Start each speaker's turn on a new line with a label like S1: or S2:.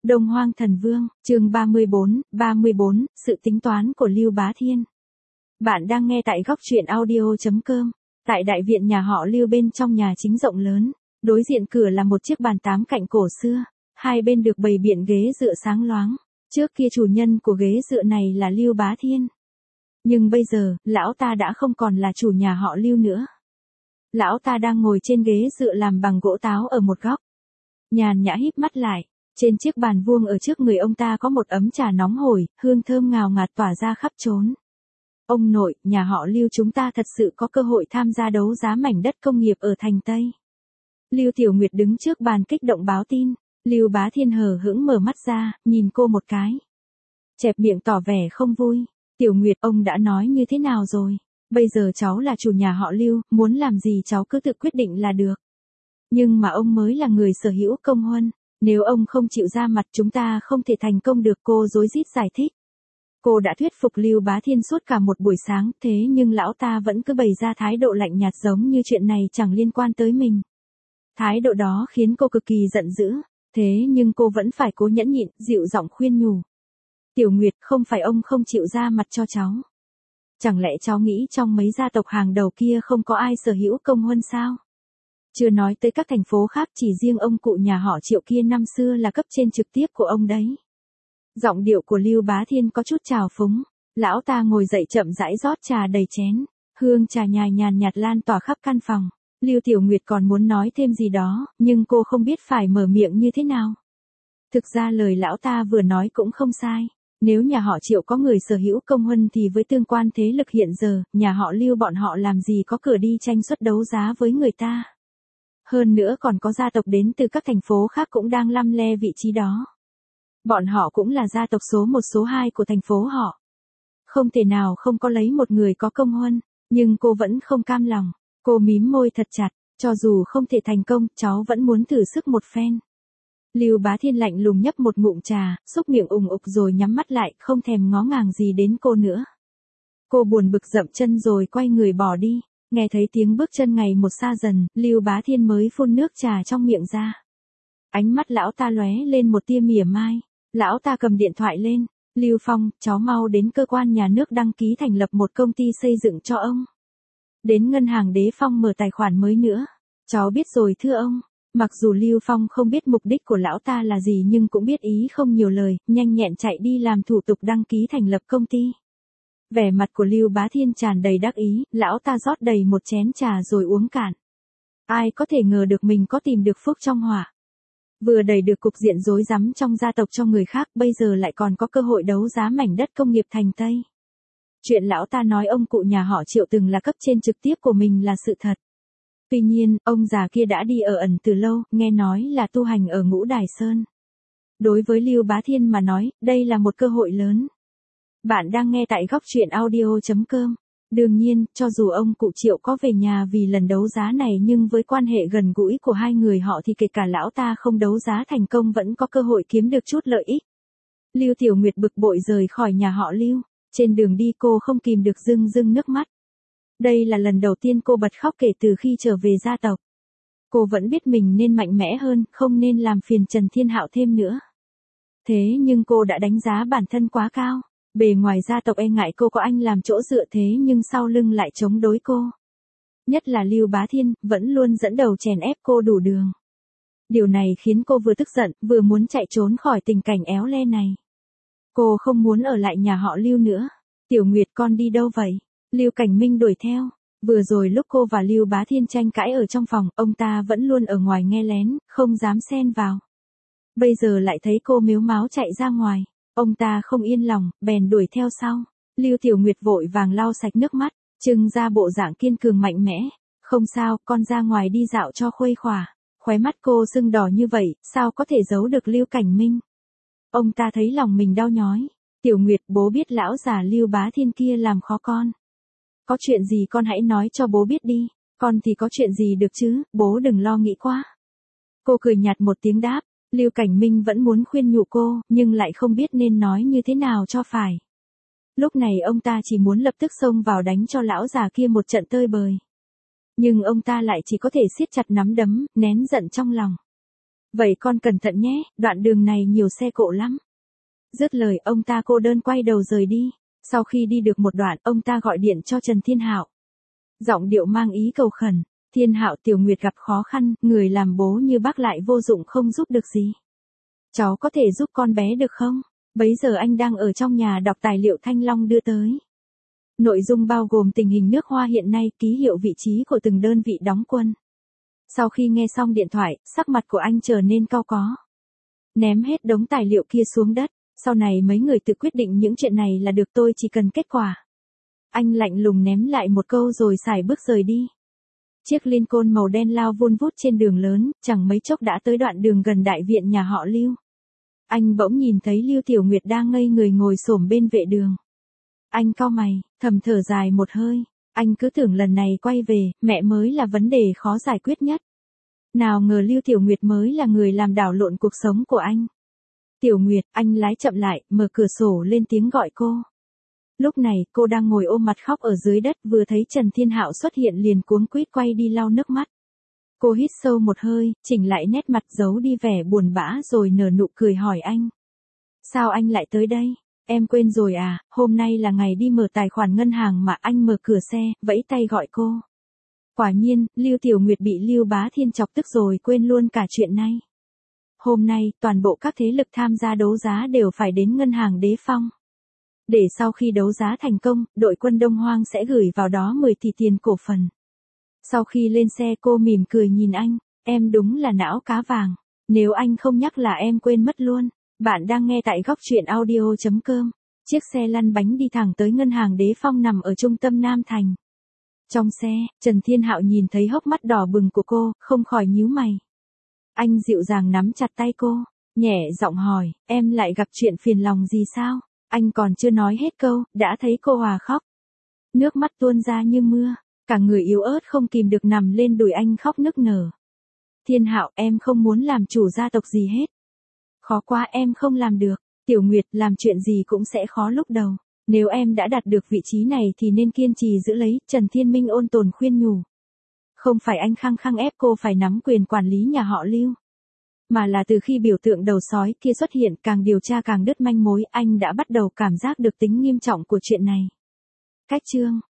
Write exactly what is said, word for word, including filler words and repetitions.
S1: Đông Hoang Thần Vương, chương ba mươi bốn, ba mươi bốn, sự tính toán của Lưu Bá Thiên. Bạn đang nghe tại góc truyện audio chấm com. Tại đại viện nhà họ Lưu bên trong nhà chính rộng lớn, đối diện cửa là một chiếc bàn tám cạnh cổ xưa, hai bên được bày biện ghế dựa sáng loáng. Trước kia chủ nhân của ghế dựa này là Lưu Bá Thiên. Nhưng bây giờ, lão ta đã không còn là chủ nhà họ Lưu nữa. Lão ta đang ngồi trên ghế dựa làm bằng gỗ táo ở một góc. Nhàn nhã híp mắt lại. Trên chiếc bàn vuông ở trước người ông ta có một ấm trà nóng hổi, hương thơm ngào ngạt tỏa ra khắp chốn. Ông nội, nhà họ Lưu chúng ta thật sự có cơ hội tham gia đấu giá mảnh đất công nghiệp ở thành Tây. Lưu Tiểu Nguyệt đứng trước bàn kích động báo tin. Lưu Bá Thiên hờ hững mở mắt ra, nhìn cô một cái. Chẹp miệng tỏ vẻ không vui. Tiểu Nguyệt, ông đã nói như thế nào rồi? Bây giờ cháu là chủ nhà họ Lưu, muốn làm gì cháu cứ tự quyết định là được. Nhưng mà ông mới là người sở hữu công huân. Nếu ông không chịu ra mặt chúng ta không thể thành công được, cô rối rít giải thích. Cô đã thuyết phục Lưu Bá Thiên suốt cả một buổi sáng, thế nhưng lão ta vẫn cứ bày ra thái độ lạnh nhạt giống như chuyện này chẳng liên quan tới mình. Thái độ đó khiến cô cực kỳ giận dữ, thế nhưng cô vẫn phải cố nhẫn nhịn, dịu giọng khuyên nhủ. Tiểu Nguyệt, không phải ông không chịu ra mặt cho cháu. Chẳng lẽ cháu nghĩ trong mấy gia tộc hàng đầu kia không có ai sở hữu công huân sao? Chưa nói tới các thành phố khác, chỉ riêng ông cụ nhà họ Triệu kia năm xưa là cấp trên trực tiếp của ông đấy. Giọng điệu của Lưu Bá Thiên có chút trào phúng. Lão ta ngồi dậy chậm rãi rót trà đầy chén. Hương trà nhài nhàn nhạt lan tỏa khắp căn phòng. Lưu Tiểu Nguyệt còn muốn nói thêm gì đó, nhưng cô không biết phải mở miệng như thế nào. Thực ra lời lão ta vừa nói cũng không sai. Nếu nhà họ Triệu có người sở hữu công huân thì với tương quan thế lực hiện giờ, nhà họ Lưu bọn họ làm gì có cửa đi tranh suất đấu giá với người ta. Hơn nữa còn có gia tộc đến từ các thành phố khác cũng đang lăm le vị trí đó. Bọn họ cũng là gia tộc số một số hai của thành phố họ. Không thể nào không có lấy một người có công huân, nhưng cô vẫn không cam lòng. Cô mím môi thật chặt, cho dù không thể thành công, cháu vẫn muốn thử sức một phen. Lưu Bá Thiên lạnh lùng nhấp một ngụm trà, xúc miệng ùng ục rồi nhắm mắt lại, không thèm ngó ngàng gì đến cô nữa. Cô buồn bực dậm chân rồi quay người bỏ đi. Nghe thấy tiếng bước chân ngày một xa dần, Lưu Bá Thiên mới phun nước trà trong miệng ra. Ánh mắt lão ta lóe lên một tia mỉa mai. Lão ta cầm điện thoại lên. Lưu Phong, cháu mau đến cơ quan nhà nước đăng ký thành lập một công ty xây dựng cho ông. Đến ngân hàng Đế Phong mở tài khoản mới nữa. Cháu biết rồi thưa ông. Mặc dù Lưu Phong không biết mục đích của lão ta là gì nhưng cũng biết ý không nhiều lời, nhanh nhẹn chạy đi làm thủ tục đăng ký thành lập công ty. Vẻ mặt của Lưu Bá Thiên tràn đầy đắc ý, lão ta rót đầy một chén trà rồi uống cạn. Ai có thể ngờ được mình có tìm được phúc trong họa. Vừa đẩy được cục diện rối rắm trong gia tộc cho người khác, bây giờ lại còn có cơ hội đấu giá mảnh đất công nghiệp thành Tây. Chuyện lão ta nói ông cụ nhà họ Triệu từng là cấp trên trực tiếp của mình là sự thật. Tuy nhiên, ông già kia đã đi ở ẩn từ lâu, nghe nói là tu hành ở Ngũ Đài Sơn. Đối với Lưu Bá Thiên mà nói, đây là một cơ hội lớn. Bạn đang nghe tại góc truyện audio chấm com. Đương nhiên, cho dù ông cụ Triệu có về nhà vì lần đấu giá này nhưng với quan hệ gần gũi của hai người họ thì kể cả lão ta không đấu giá thành công vẫn có cơ hội kiếm được chút lợi ích. Lưu Tiểu Nguyệt bực bội rời khỏi nhà họ Lưu. Trên đường đi cô không kìm được rưng rưng nước mắt. Đây là lần đầu tiên cô bật khóc kể từ khi trở về gia tộc. Cô vẫn biết mình nên mạnh mẽ hơn, không nên làm phiền Trần Thiên Hạo thêm nữa. Thế nhưng cô đã đánh giá bản thân quá cao. Bề ngoài gia tộc e ngại cô có anh làm chỗ dựa thế nhưng sau lưng lại chống đối cô. Nhất là Lưu Bá Thiên, vẫn luôn dẫn đầu chèn ép cô đủ đường. Điều này khiến cô vừa tức giận, vừa muốn chạy trốn khỏi tình cảnh éo le này. Cô không muốn ở lại nhà họ Lưu nữa. Tiểu Nguyệt, con đi đâu vậy? Lưu Cảnh Minh đuổi theo. Vừa rồi lúc cô và Lưu Bá Thiên tranh cãi ở trong phòng, ông ta vẫn luôn ở ngoài nghe lén, không dám xen vào. Bây giờ lại thấy cô mếu máo chạy ra ngoài. Ông ta không yên lòng, bèn đuổi theo sau. Lưu Tiểu Nguyệt vội vàng lau sạch nước mắt, trưng ra bộ dạng kiên cường mạnh mẽ. Không sao, con ra ngoài đi dạo cho khuây khỏa. Khóe mắt cô sưng đỏ như vậy, sao có thể giấu được Lưu Cảnh Minh? Ông ta thấy lòng mình đau nhói. Tiểu Nguyệt, bố biết lão già Lưu Bá Thiên kia làm khó con. Có chuyện gì con hãy nói cho bố biết đi. Con thì có chuyện gì được chứ, bố đừng lo nghĩ quá. Cô cười nhạt một tiếng đáp. Lưu Cảnh Minh vẫn muốn khuyên nhủ cô, nhưng lại không biết nên nói như thế nào cho phải. Lúc này ông ta chỉ muốn lập tức xông vào đánh cho lão già kia một trận tơi bời. Nhưng ông ta lại chỉ có thể siết chặt nắm đấm, nén giận trong lòng. Vậy con cẩn thận nhé, đoạn đường này nhiều xe cộ lắm. Dứt lời ông ta cô đơn quay đầu rời đi. Sau khi đi được một đoạn, ông ta gọi điện cho Trần Thiên Hạo. Giọng điệu mang ý cầu khẩn. Thiên Hạo, Tiểu Nguyệt gặp khó khăn, người làm bố như bác lại vô dụng không giúp được gì. Cháu có thể giúp con bé được không? Bấy giờ anh đang ở trong nhà đọc tài liệu Thanh Long đưa tới. Nội dung bao gồm tình hình nước Hoa hiện nay, ký hiệu vị trí của từng đơn vị đóng quân. Sau khi nghe xong điện thoại, sắc mặt của anh trở nên cau có. Ném hết đống tài liệu kia xuống đất. Sau này mấy người tự quyết định những chuyện này là được, tôi chỉ cần kết quả. Anh lạnh lùng ném lại một câu rồi sải bước rời đi. Chiếc Lincoln màu đen lao vun vút trên đường lớn, chẳng mấy chốc đã tới đoạn đường gần đại viện nhà họ Lưu. Anh bỗng nhìn thấy Lưu Tiểu Nguyệt đang ngây người ngồi xổm bên vệ đường. Anh cau mày, thầm thở dài một hơi. Anh cứ tưởng lần này quay về, mẹ mới là vấn đề khó giải quyết nhất. Nào ngờ Lưu Tiểu Nguyệt mới là người làm đảo lộn cuộc sống của anh. Tiểu Nguyệt, anh lái chậm lại, mở cửa sổ lên tiếng gọi cô. Lúc này, cô đang ngồi ôm mặt khóc ở dưới đất, vừa thấy Trần Thiên Hạo xuất hiện liền cuống quýt quay đi lau nước mắt. Cô hít sâu một hơi, chỉnh lại nét mặt giấu đi vẻ buồn bã rồi nở nụ cười hỏi anh. Sao anh lại tới đây? Em quên rồi à, hôm nay là ngày đi mở tài khoản ngân hàng mà. Anh mở cửa xe, vẫy tay gọi cô. Quả nhiên, Lưu Tiểu Nguyệt bị Lưu Bá Thiên chọc tức rồi quên luôn cả chuyện này. Hôm nay, toàn bộ các thế lực tham gia đấu giá đều phải đến ngân hàng Đế Phong. Để sau khi đấu giá thành công, đội quân Đông Hoang sẽ gửi vào đó mười tỷ tiền cổ phần. Sau khi lên xe cô mỉm cười nhìn anh, em đúng là não cá vàng. Nếu anh không nhắc là em quên mất luôn. Bạn đang nghe tại góc truyện audio chấm com. Chiếc xe lăn bánh đi thẳng tới ngân hàng Đế Phong nằm ở trung tâm Nam Thành. Trong xe, Trần Thiên Hạo nhìn thấy hốc mắt đỏ bừng của cô, không khỏi nhíu mày. Anh dịu dàng nắm chặt tay cô, nhẹ giọng hỏi, em lại gặp chuyện phiền lòng gì sao? Anh còn chưa nói hết câu, đã thấy cô hòa khóc. Nước mắt tuôn ra như mưa, cả người yếu ớt không kìm được nằm lên đùi anh khóc nức nở. Thiên Hạo, em không muốn làm chủ gia tộc gì hết. Khó quá, em không làm được. Tiểu Nguyệt, làm chuyện gì cũng sẽ khó lúc đầu. Nếu em đã đạt được vị trí này thì nên kiên trì giữ lấy, Trần Thiên Minh ôn tồn khuyên nhủ. Không phải anh khăng khăng ép cô phải nắm quyền quản lý nhà họ Lưu. Mà là từ khi biểu tượng đầu sói kia xuất hiện, càng điều tra càng đứt manh mối, anh đã bắt đầu cảm giác được tính nghiêm trọng của chuyện này. Cách chương